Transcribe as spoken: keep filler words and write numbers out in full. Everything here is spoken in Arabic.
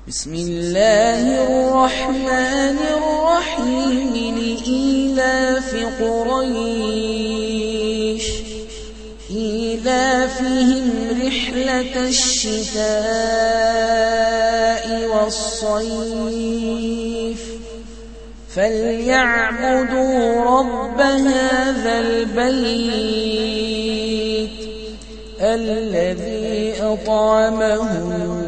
بسم الله الرحمن الرحيم لإيلاف قريش إيلافهم رحلة الشتاء والصيف فليعبدوا رب هذا البيت الذي أطعمهم